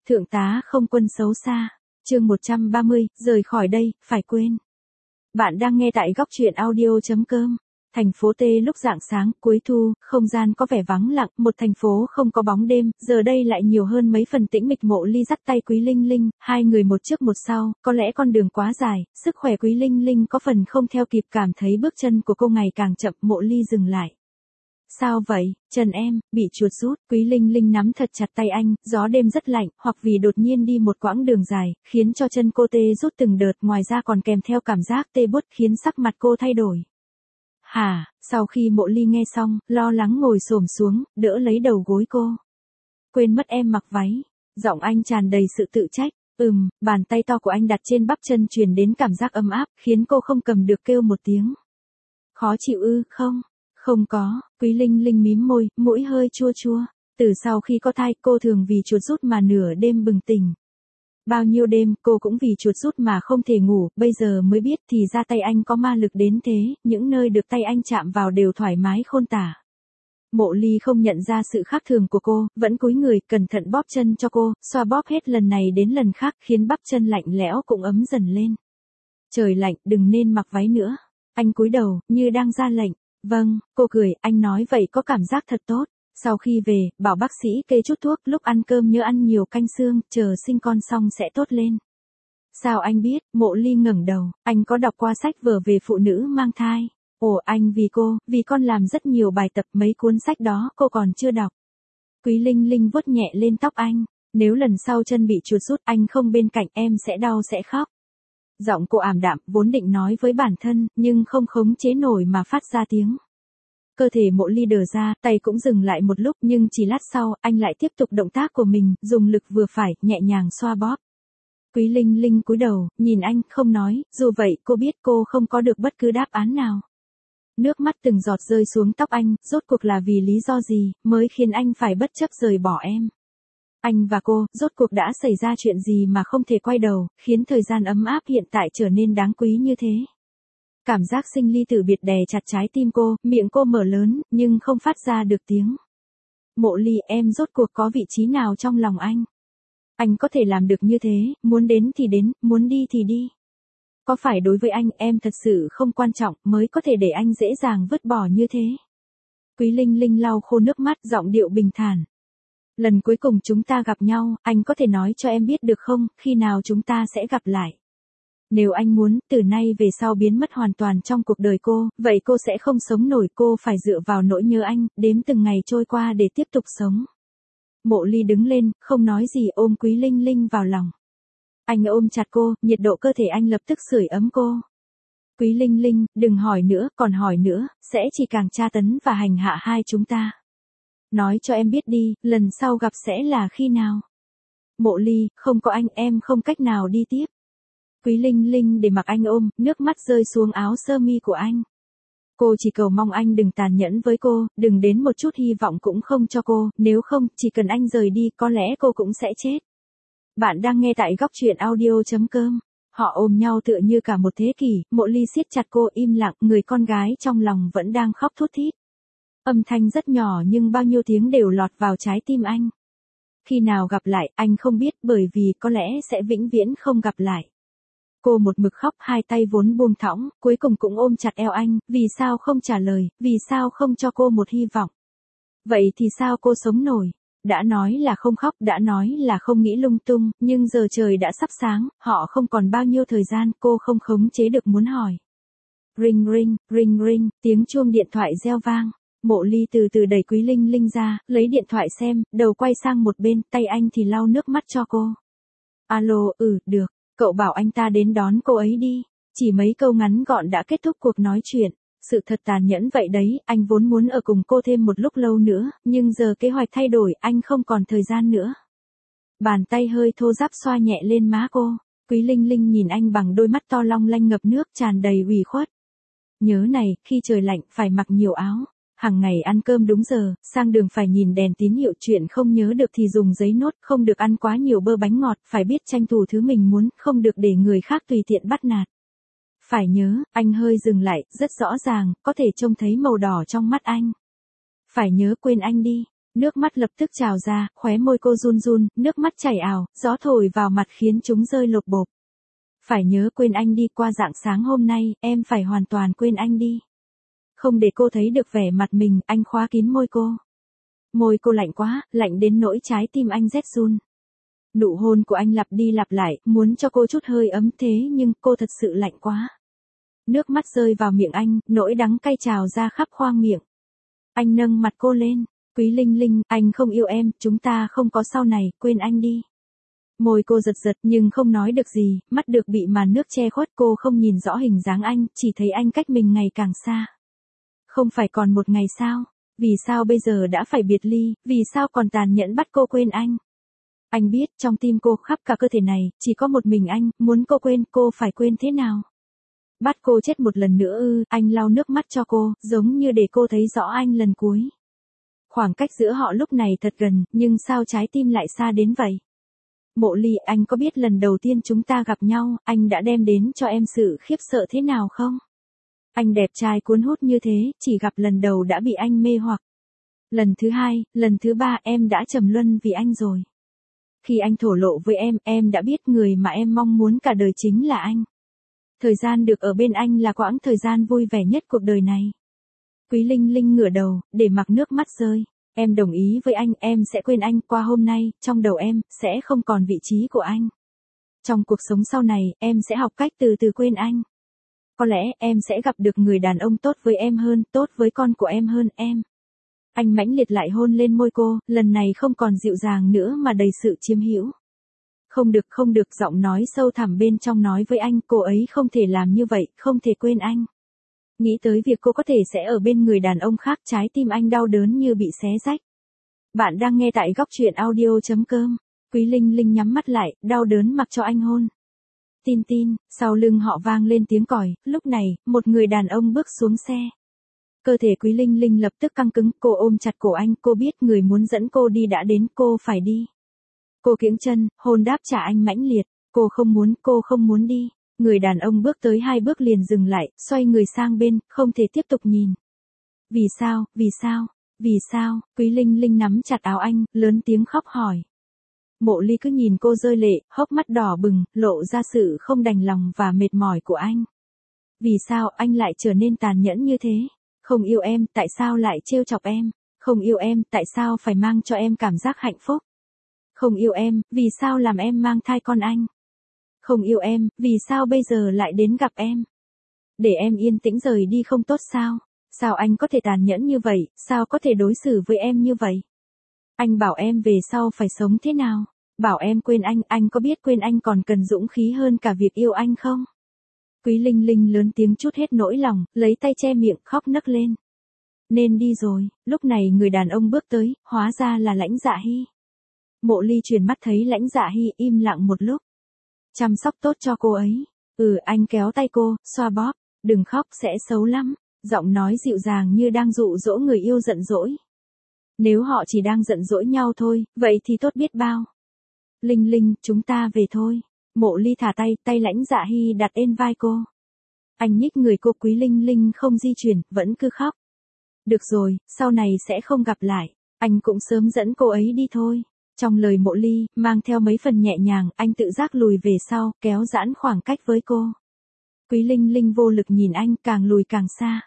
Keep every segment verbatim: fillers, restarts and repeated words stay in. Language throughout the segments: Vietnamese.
Thượng tá không quân xấu xa. Chương một trăm ba mươi, rời khỏi đây, phải quên. Bạn đang nghe tại góc truyện audio chấm com. Thành phố T lúc rạng sáng, cuối thu, không gian có vẻ vắng lặng, một thành phố không có bóng đêm, giờ đây lại nhiều hơn mấy phần tĩnh mịch. Mộ Ly dắt tay Quý Linh Linh, hai người một trước một sau, có lẽ con đường quá dài, sức khỏe Quý Linh Linh có phần không theo kịp, cảm thấy bước chân của cô ngày càng chậm. Mộ Ly dừng lại. Sao vậy, chân em, bị chuột rút. Quý Linh Linh nắm thật chặt tay anh, gió đêm rất lạnh, hoặc vì đột nhiên đi một quãng đường dài, khiến cho chân cô tê rút từng đợt, ngoài ra còn kèm theo cảm giác tê buốt, khiến sắc mặt cô thay đổi. Hả, sau khi Mộ Ly nghe xong, lo lắng ngồi xổm xuống, đỡ lấy đầu gối cô. Quên mất em mặc váy. Giọng anh tràn đầy sự tự trách. Ừm, bàn tay to của anh đặt trên bắp chân truyền đến cảm giác ấm áp, khiến cô không cầm được kêu một tiếng. Khó chịu ư? Không. Không có. Quý Linh Linh mím môi, mũi hơi chua chua. Từ sau khi có thai, cô thường vì chuột rút mà nửa đêm bừng tỉnh. Bao nhiêu đêm, cô cũng vì chuột rút mà không thể ngủ, bây giờ mới biết thì ra tay anh có ma lực đến thế, những nơi được tay anh chạm vào đều thoải mái khôn tả. Mộ Ly không nhận ra sự khác thường của cô, vẫn cúi người, cẩn thận bóp chân cho cô, xoa bóp hết lần này đến lần khác, khiến bắp chân lạnh lẽo cũng ấm dần lên. Trời lạnh, đừng nên mặc váy nữa. Anh cúi đầu, như đang ra lệnh. Vâng, cô cười, anh nói vậy có cảm giác thật tốt. Sau khi về, bảo bác sĩ kê chút thuốc, lúc ăn cơm nhớ ăn nhiều canh xương, chờ sinh con xong sẽ tốt lên. Sao anh biết? Mộ Ly ngẩng đầu, anh có đọc qua sách vở về phụ nữ mang thai. Ồ, anh vì cô, vì con làm rất nhiều bài tập, mấy cuốn sách đó cô còn chưa đọc. Quý Linh Linh vuốt nhẹ lên tóc anh, nếu lần sau chân bị chuột rút anh không bên cạnh em sẽ đau sẽ khóc. Giọng cô ảm đạm, vốn định nói với bản thân, nhưng không khống chế nổi mà phát ra tiếng. Cơ thể Mộ Ly đờ ra, tay cũng dừng lại một lúc, nhưng chỉ lát sau, anh lại tiếp tục động tác của mình, dùng lực vừa phải, nhẹ nhàng xoa bóp. Quý Linh Linh cúi đầu, nhìn anh, không nói, dù vậy cô biết cô không có được bất cứ đáp án nào. Nước mắt từng giọt rơi xuống tóc anh, rốt cuộc là vì lý do gì, mới khiến anh phải bất chấp rời bỏ em. Anh và cô, rốt cuộc đã xảy ra chuyện gì mà không thể quay đầu, khiến thời gian ấm áp hiện tại trở nên đáng quý như thế. Cảm giác sinh ly tử biệt đè chặt trái tim cô, miệng cô mở lớn, nhưng không phát ra được tiếng. Mộ Ly, em rốt cuộc có vị trí nào trong lòng anh? Anh có thể làm được như thế, muốn đến thì đến, muốn đi thì đi. Có phải đối với anh, em thật sự không quan trọng, mới có thể để anh dễ dàng vứt bỏ như thế? Quý Linh Linh lau khô nước mắt, giọng điệu bình thản. Lần cuối cùng chúng ta gặp nhau, anh có thể nói cho em biết được không, khi nào chúng ta sẽ gặp lại? Nếu anh muốn, từ nay về sau biến mất hoàn toàn trong cuộc đời cô, vậy cô sẽ không sống nổi, cô phải dựa vào nỗi nhớ anh, đếm từng ngày trôi qua để tiếp tục sống. Mộ Ly đứng lên, không nói gì, ôm Quý Linh Linh vào lòng. Anh ôm chặt cô, nhiệt độ cơ thể anh lập tức sưởi ấm cô. Quý Linh Linh, đừng hỏi nữa, còn hỏi nữa, sẽ chỉ càng tra tấn và hành hạ hai chúng ta. Nói cho em biết đi, lần sau gặp sẽ là khi nào? Mộ Ly, không có anh, em không cách nào đi tiếp. Quý Linh Linh để mặc anh ôm, nước mắt rơi xuống áo sơ mi của anh. Cô chỉ cầu mong anh đừng tàn nhẫn với cô, đừng đến một chút hy vọng cũng không cho cô, nếu không, chỉ cần anh rời đi, có lẽ cô cũng sẽ chết. Bạn đang nghe tại góc truyện audio chấm com. Họ ôm nhau tựa như cả một thế kỷ, Mộ Ly siết chặt cô, im lặng, người con gái trong lòng vẫn đang khóc thút thít. Âm thanh rất nhỏ nhưng bao nhiêu tiếng đều lọt vào trái tim anh. Khi nào gặp lại, anh không biết, bởi vì có lẽ sẽ vĩnh viễn không gặp lại. Cô một mực khóc, hai tay vốn buông thõng, cuối cùng cũng ôm chặt eo anh, vì sao không trả lời, vì sao không cho cô một hy vọng. Vậy thì sao cô sống nổi? Đã nói là không khóc, đã nói là không nghĩ lung tung, nhưng giờ trời đã sắp sáng, họ không còn bao nhiêu thời gian, cô không khống chế được muốn hỏi. Ring ring, ring ring, tiếng chuông điện thoại reo vang. Mộ Ly từ từ đẩy Quý Linh Linh ra, lấy điện thoại xem, đầu quay sang một bên, tay anh thì lau nước mắt cho cô. Alo, ừ, được. Cậu bảo anh ta đến đón cô ấy đi. Chỉ mấy câu ngắn gọn đã kết thúc cuộc nói chuyện. Sự thật tàn nhẫn vậy đấy, anh vốn muốn ở cùng cô thêm một lúc lâu nữa, nhưng giờ kế hoạch thay đổi, anh không còn thời gian nữa. Bàn tay hơi thô ráp xoa nhẹ lên má cô. Quý Linh Linh nhìn anh bằng đôi mắt to long lanh ngập nước, tràn đầy ủy khuất. Nhớ này, khi trời lạnh, phải mặc nhiều áo. Hàng ngày ăn cơm đúng giờ, sang đường phải nhìn đèn tín hiệu, chuyện không nhớ được thì dùng giấy nốt, không được ăn quá nhiều bơ bánh ngọt, phải biết tranh thủ thứ mình muốn, không được để người khác tùy tiện bắt nạt. Phải nhớ, anh hơi dừng lại, rất rõ ràng, có thể trông thấy màu đỏ trong mắt anh. Phải nhớ, quên anh đi. Nước mắt lập tức trào ra, khóe môi cô run run, nước mắt chảy ào, gió thổi vào mặt khiến chúng rơi lộp bộp. Phải nhớ quên anh đi, qua rạng sáng hôm nay, em phải hoàn toàn quên anh đi. Không để cô thấy được vẻ mặt mình, anh khóa kín môi cô. Môi cô lạnh quá, lạnh đến nỗi trái tim anh rét run. Nụ hôn của anh lặp đi lặp lại, muốn cho cô chút hơi ấm thế nhưng cô thật sự lạnh quá. Nước mắt rơi vào miệng anh, nỗi đắng cay trào ra khắp khoang miệng. Anh nâng mặt cô lên, Quý Linh Linh, anh không yêu em, chúng ta không có sau này, quên anh đi. Môi cô giật giật nhưng không nói được gì, mắt được bị màn nước che khuất, cô không nhìn rõ hình dáng anh, chỉ thấy anh cách mình ngày càng xa. Không phải còn một ngày sao? Vì sao bây giờ đã phải biệt ly, vì sao còn tàn nhẫn bắt cô quên anh? Anh biết trong tim cô khắp cả cơ thể này, chỉ có một mình anh, muốn cô quên, cô phải quên thế nào? Bắt cô chết một lần nữa ư, anh lau nước mắt cho cô, giống như để cô thấy rõ anh lần cuối. Khoảng cách giữa họ lúc này thật gần, nhưng sao trái tim lại xa đến vậy? Mộ Ly, anh có biết lần đầu tiên chúng ta gặp nhau, anh đã đem đến cho em sự khiếp sợ thế nào không? Anh đẹp trai cuốn hút như thế, chỉ gặp lần đầu đã bị anh mê hoặc. Lần thứ hai, lần thứ ba em đã trầm luân vì anh rồi. Khi anh thổ lộ với em, em đã biết người mà em mong muốn cả đời chính là anh. Thời gian được ở bên anh là quãng thời gian vui vẻ nhất cuộc đời này. Quý Linh Linh ngửa đầu, để mặc nước mắt rơi. Em đồng ý với anh, em sẽ quên anh, qua hôm nay, trong đầu em, sẽ không còn vị trí của anh. Trong cuộc sống sau này, em sẽ học cách từ từ quên anh. Có lẽ, em sẽ gặp được người đàn ông tốt với em hơn, tốt với con của em hơn em. Anh mãnh liệt lại hôn lên môi cô, lần này không còn dịu dàng nữa mà đầy sự chiếm hữu. Không được, không được, giọng nói sâu thẳm bên trong nói với anh, cô ấy không thể làm như vậy, không thể quên anh. Nghĩ tới việc cô có thể sẽ ở bên người đàn ông khác, trái tim anh đau đớn như bị xé rách. Bạn đang nghe tại góc truyện audio chấm com. Quý Linh Linh nhắm mắt lại, đau đớn mặc cho anh hôn. Tin tin, sau lưng họ vang lên tiếng còi, lúc này, một người đàn ông bước xuống xe. Cơ thể Quý Linh Linh lập tức căng cứng, cô ôm chặt cổ anh, cô biết người muốn dẫn cô đi đã đến, cô phải đi. Cô kiễng chân, hôn đáp trả anh mãnh liệt, cô không muốn, cô không muốn đi. Người đàn ông bước tới hai bước liền dừng lại, xoay người sang bên, không thể tiếp tục nhìn. Vì sao, vì sao, vì sao, Quý Linh Linh nắm chặt áo anh, lớn tiếng khóc hỏi. Mộ Ly cứ nhìn cô rơi lệ, hốc mắt đỏ bừng, lộ ra sự không đành lòng và mệt mỏi của anh. Vì sao anh lại trở nên tàn nhẫn như thế? Không yêu em, tại sao lại trêu chọc em? Không yêu em, tại sao phải mang cho em cảm giác hạnh phúc? Không yêu em, vì sao làm em mang thai con anh? Không yêu em, vì sao bây giờ lại đến gặp em? Để em yên tĩnh rời đi không tốt sao? Sao anh có thể tàn nhẫn như vậy, sao có thể đối xử với em như vậy? Anh bảo em về sau phải sống thế nào? Bảo em quên anh, anh có biết quên anh còn cần dũng khí hơn cả việc yêu anh không? Quý Linh Linh lớn tiếng trút hết nỗi lòng, lấy tay che miệng, khóc nấc lên. Nên đi rồi, lúc này người đàn ông bước tới, hóa ra là Lãnh Dạ Hy. Mộ Ly chuyển mắt thấy Lãnh Dạ Hy im lặng một lúc. Chăm sóc tốt cho cô ấy. Ừ, anh kéo tay cô, xoa bóp. Đừng khóc, sẽ xấu lắm. Giọng nói dịu dàng như đang dụ dỗ người yêu giận dỗi. Nếu họ chỉ đang giận dỗi nhau thôi, vậy thì tốt biết bao. Linh Linh, chúng ta về thôi. Mộ Ly thả tay, tay Lãnh Dạ Hy đặt lên vai cô. Anh nhích người cô, Quý Linh Linh không di chuyển, vẫn cứ khóc. Được rồi, sau này sẽ không gặp lại. Anh cũng sớm dẫn cô ấy đi thôi. Trong lời Mộ Ly, mang theo mấy phần nhẹ nhàng, anh tự giác lùi về sau, kéo giãn khoảng cách với cô. Quý Linh Linh vô lực nhìn anh, càng lùi càng xa.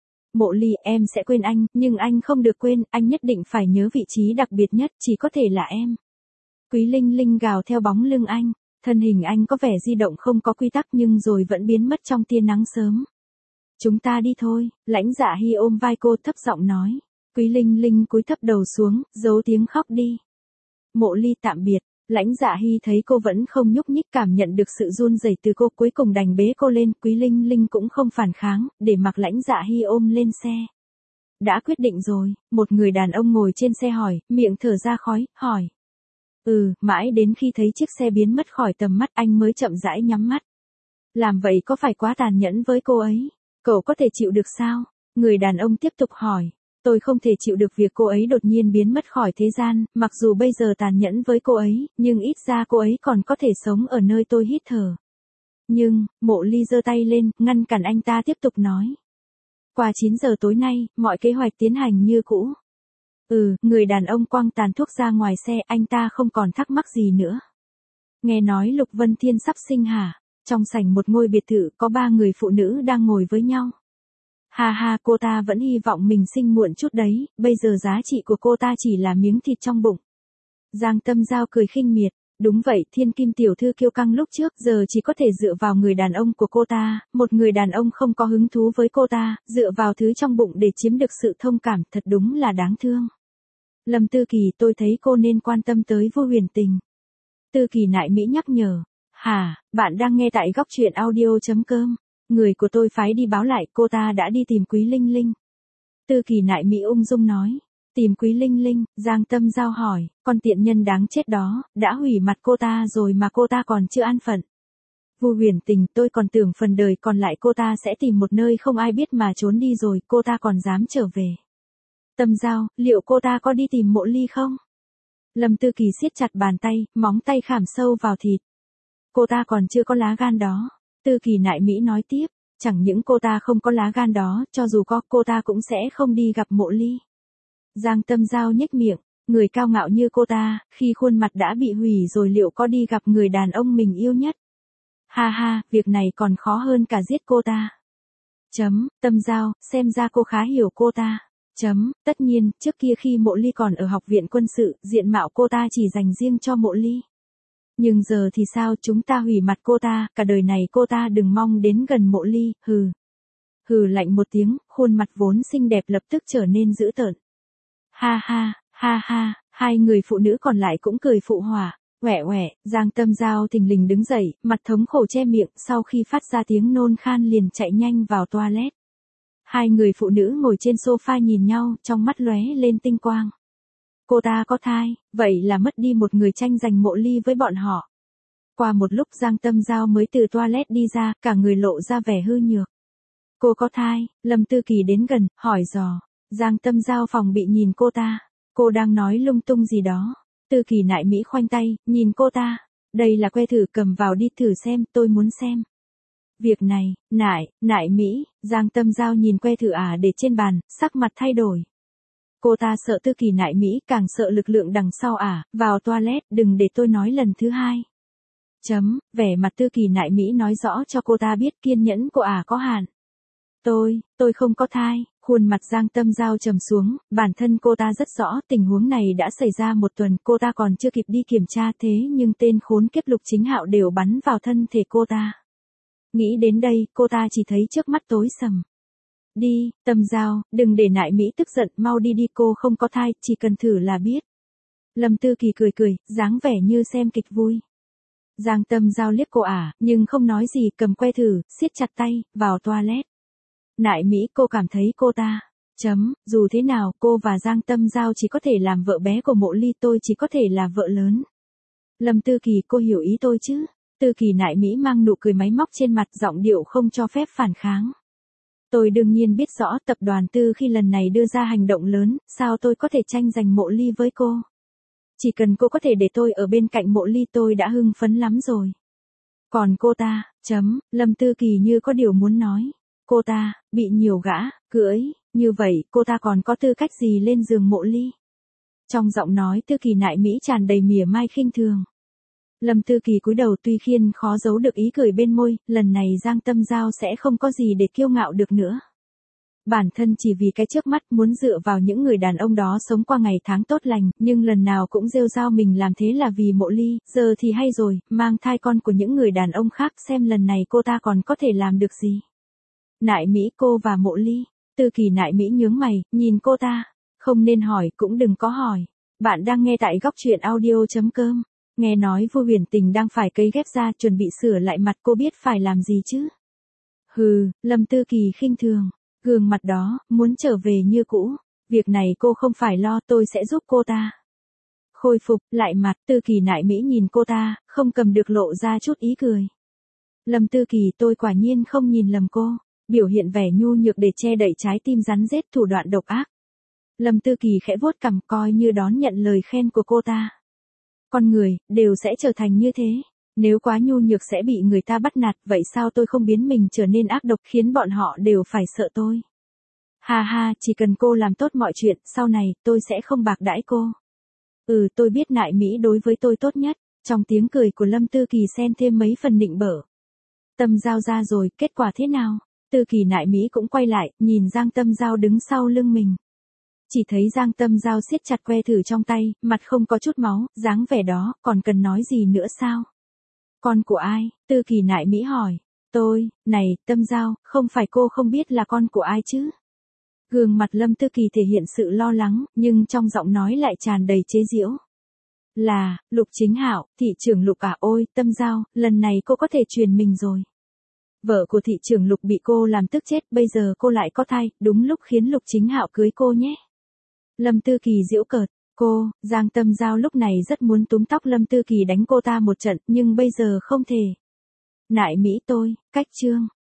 Mộ Ly, em sẽ quên anh, nhưng anh không được quên, anh nhất định phải nhớ vị trí đặc biệt nhất, chỉ có thể là em. Quý Linh Linh gào theo bóng lưng anh, thân hình anh có vẻ di động không có quy tắc nhưng rồi vẫn biến mất trong tia nắng sớm. Chúng ta đi thôi, Lãnh Dạ Hy ôm vai cô thấp giọng nói. Quý Linh Linh cúi thấp đầu xuống, giấu tiếng khóc đi. Mộ Ly tạm biệt, Lãnh Dạ Hy thấy cô vẫn không nhúc nhích, cảm nhận được sự run rẩy từ cô, cuối cùng đành bế cô lên, Quý Linh Linh cũng không phản kháng, để mặc Lãnh Dạ Hy ôm lên xe. Đã quyết định rồi, một người đàn ông ngồi trên xe hỏi, miệng thở ra khói, hỏi. Ừ, mãi đến khi thấy chiếc xe biến mất khỏi tầm mắt anh mới chậm rãi nhắm mắt. Làm vậy có phải quá tàn nhẫn với cô ấy? Cậu có thể chịu được sao? Người đàn ông tiếp tục hỏi. Tôi không thể chịu được việc cô ấy đột nhiên biến mất khỏi thế gian, mặc dù bây giờ tàn nhẫn với cô ấy, nhưng ít ra cô ấy còn có thể sống ở nơi tôi hít thở. Nhưng, Mộ Ly giơ tay lên, ngăn cản anh ta tiếp tục nói. Qua chín giờ tối nay, mọi kế hoạch tiến hành như cũ. Ừ, người đàn ông quăng tàn thuốc ra ngoài xe, anh ta không còn thắc mắc gì nữa. Nghe nói Lục Vân Thiên sắp sinh hả? Trong sảnh một ngôi biệt thự có ba người phụ nữ đang ngồi với nhau. Ha ha, cô ta vẫn hy vọng mình sinh muộn chút đấy, bây giờ giá trị của cô ta chỉ là miếng thịt trong bụng. Giang Tâm Giao cười khinh miệt. Đúng vậy, thiên kim tiểu thư kiêu căng lúc trước giờ chỉ có thể dựa vào người đàn ông của cô ta, một người đàn ông không có hứng thú với cô ta, dựa vào thứ trong bụng để chiếm được sự thông cảm, thật đúng là đáng thương. Lâm Tư Kỳ, tôi thấy cô nên quan tâm tới Vu Huyền Tình. Tư Kỳ nại Mỹ nhắc nhở. Hả, bạn đang nghe tại góc truyện audio.com. Người của tôi phái đi báo lại cô ta đã đi tìm Quý Linh Linh. Tư Kỳ nại Mỹ ung dung nói. Tìm Quý Linh Linh, Giang Tâm Giao hỏi, con tiện nhân đáng chết đó, đã hủy mặt cô ta rồi mà cô ta còn chưa an phận. Vu Huyền Tình, tôi còn tưởng phần đời còn lại cô ta sẽ tìm một nơi không ai biết mà trốn đi rồi, cô ta còn dám trở về. Tâm Giao, liệu cô ta có đi tìm Mộ Ly không? Lâm Tư Kỳ siết chặt bàn tay, móng tay khảm sâu vào thịt. Cô ta còn chưa có lá gan đó. Tư Kỳ nại Mỹ nói tiếp, chẳng những cô ta không có lá gan đó, cho dù có cô ta cũng sẽ không đi gặp Mộ Ly. Giang Tâm Giao nhếch miệng, người cao ngạo như cô ta, khi khuôn mặt đã bị hủy rồi liệu có đi gặp người đàn ông mình yêu nhất? Ha ha, việc này còn khó hơn cả giết cô ta. Chấm, Tâm Giao, xem ra cô khá hiểu cô ta. Chấm, tất nhiên, trước kia khi Mộ Ly còn ở học viện quân sự, diện mạo cô ta chỉ dành riêng cho Mộ Ly. Nhưng giờ thì sao, chúng ta hủy mặt cô ta, cả đời này cô ta đừng mong đến gần Mộ Ly, hừ. Hừ lạnh một tiếng, khuôn mặt vốn xinh đẹp lập tức trở nên dữ tợn. Ha ha, ha ha, hai người phụ nữ còn lại cũng cười phụ họa. Quẻ quẻ, Giang Tâm Giao thình lình đứng dậy, mặt thống khổ che miệng, sau khi phát ra tiếng nôn khan liền chạy nhanh vào toilet. Hai người phụ nữ ngồi trên sofa nhìn nhau, trong mắt lóe lên tinh quang. Cô ta có thai, vậy là mất đi một người tranh giành Mộ Ly với bọn họ. Qua một lúc Giang Tâm Giao mới từ toilet đi ra, cả người lộ ra vẻ hư nhược. Cô có thai, Lâm Tư Kỳ đến gần, hỏi dò. Giang Tâm Giao phòng bị nhìn cô ta. Cô đang nói lung tung gì đó. Tư Kỳ nại Mỹ khoanh tay, nhìn cô ta. Đây là que thử, cầm vào đi thử xem, tôi muốn xem. Việc này, nại, nại Mỹ, Giang Tâm Giao nhìn que thử ả để trên bàn, sắc mặt thay đổi. Cô ta sợ Tư Kỳ nại Mỹ, càng sợ lực lượng đằng sau ả, vào toilet, đừng để tôi nói lần thứ hai. Chấm, vẻ mặt Tư Kỳ nại Mỹ nói rõ cho cô ta biết kiên nhẫn của ả có hạn. Tôi, tôi không có thai. Khuôn mặt Giang Tâm Giao trầm xuống, bản thân cô ta rất rõ tình huống này đã xảy ra một tuần, cô ta còn chưa kịp đi kiểm tra thế nhưng tên khốn kiếp Lục Chính Hạo đều bắn vào thân thể cô ta. Nghĩ đến đây, cô ta chỉ thấy trước mắt tối sầm. Đi, Tâm Giao, đừng để nại Mỹ tức giận, mau đi đi, cô không có thai, chỉ cần thử là biết. Lâm Tư Kỳ cười cười, dáng vẻ như xem kịch vui. Giang Tâm Giao liếc cô ả, nhưng không nói gì, cầm que thử, siết chặt tay, vào toilet. Nại Mỹ, cô cảm thấy cô ta. Chấm, dù thế nào, cô và Giang Tâm Giao chỉ có thể làm vợ bé của Mộ Ly, tôi chỉ có thể là vợ lớn. Lâm Tư Kỳ, cô hiểu ý tôi chứ? Tư Kỳ nại Mỹ mang nụ cười máy móc trên mặt, giọng điệu không cho phép phản kháng. Tôi đương nhiên biết rõ tập đoàn Tư khi lần này đưa ra hành động lớn, sao tôi có thể tranh giành Mộ Ly với cô? Chỉ cần cô có thể để tôi ở bên cạnh Mộ Ly tôi đã hưng phấn lắm rồi. Còn cô ta, chấm, Lâm Tư Kỳ như có điều muốn nói. Cô ta, bị nhiều gã, cưỡi, như vậy, cô ta còn có tư cách gì lên giường Mộ Ly? Trong giọng nói Tư Kỳ nại Mỹ tràn đầy mỉa mai khinh thường. Lâm Tư Kỳ cúi đầu, tuy khiên khó giấu được ý cười bên môi, lần này Giang Tâm Giao sẽ không có gì để kiêu ngạo được nữa. Bản thân chỉ vì cái trước mắt muốn dựa vào những người đàn ông đó sống qua ngày tháng tốt lành, nhưng lần nào cũng rêu rao mình làm thế là vì Mộ Ly, giờ thì hay rồi, mang thai con của những người đàn ông khác, xem lần này cô ta còn có thể làm được gì. Nại Mỹ, cô và Mộ Ly. Tư Kỳ nại Mỹ nhướng mày, nhìn cô ta. Không nên hỏi, cũng đừng có hỏi. Bạn đang nghe tại góc truyện audio.com. Nghe nói Vu Huyền Tình đang phải cấy ghép da, chuẩn bị sửa lại mặt, cô biết phải làm gì chứ? Hừ, Lâm Tư Kỳ khinh thường. Gương mặt đó, muốn trở về như cũ. Việc này cô không phải lo, tôi sẽ giúp cô ta. Khôi phục, lại mặt, Tư Kỳ nại Mỹ nhìn cô ta, không cầm được lộ ra chút ý cười. Lâm Tư Kỳ, tôi quả nhiên không nhìn lầm cô. Biểu hiện vẻ nhu nhược để che đậy trái tim rắn rết, thủ đoạn độc ác. Lâm Tư Kỳ khẽ vuốt cằm, coi như đón nhận lời khen của cô ta. Con người, đều sẽ trở thành như thế. Nếu quá nhu nhược sẽ bị người ta bắt nạt, vậy sao tôi không biến mình trở nên ác độc khiến bọn họ đều phải sợ tôi? Ha ha, chỉ cần cô làm tốt mọi chuyện, sau này, tôi sẽ không bạc đãi cô. Ừ, tôi biết Nại Mỹ đối với tôi tốt nhất. Trong tiếng cười của Lâm Tư Kỳ xen thêm mấy phần nịnh bợ. Tâm Giao ra rồi, kết quả thế nào? Tư Kỳ Nại Mỹ cũng quay lại, nhìn Giang Tâm Giao đứng sau lưng mình. Chỉ thấy Giang Tâm Giao siết chặt que thử trong tay, mặt không có chút máu, dáng vẻ đó, còn cần nói gì nữa sao? Con của ai? Tư Kỳ Nại Mỹ hỏi. Tôi, này, Tâm Giao, không phải cô không biết là con của ai chứ? Gương mặt Lâm Tư Kỳ thể hiện sự lo lắng, nhưng trong giọng nói lại tràn đầy chế giễu. Là, Lục Chính Hạo, thị trưởng Lục à, ôi, Tâm Giao, lần này cô có thể truyền mình rồi. Vợ của thị trưởng Lục bị cô làm tức chết, bây giờ cô lại có thai, đúng lúc khiến Lục Chính Hạo cưới cô nhé. Lâm Tư Kỳ giễu cợt, cô, Giang Tâm Giao lúc này rất muốn túm tóc Lâm Tư Kỳ đánh cô ta một trận, nhưng bây giờ không thể. Nại Mỹ tôi, cách chương.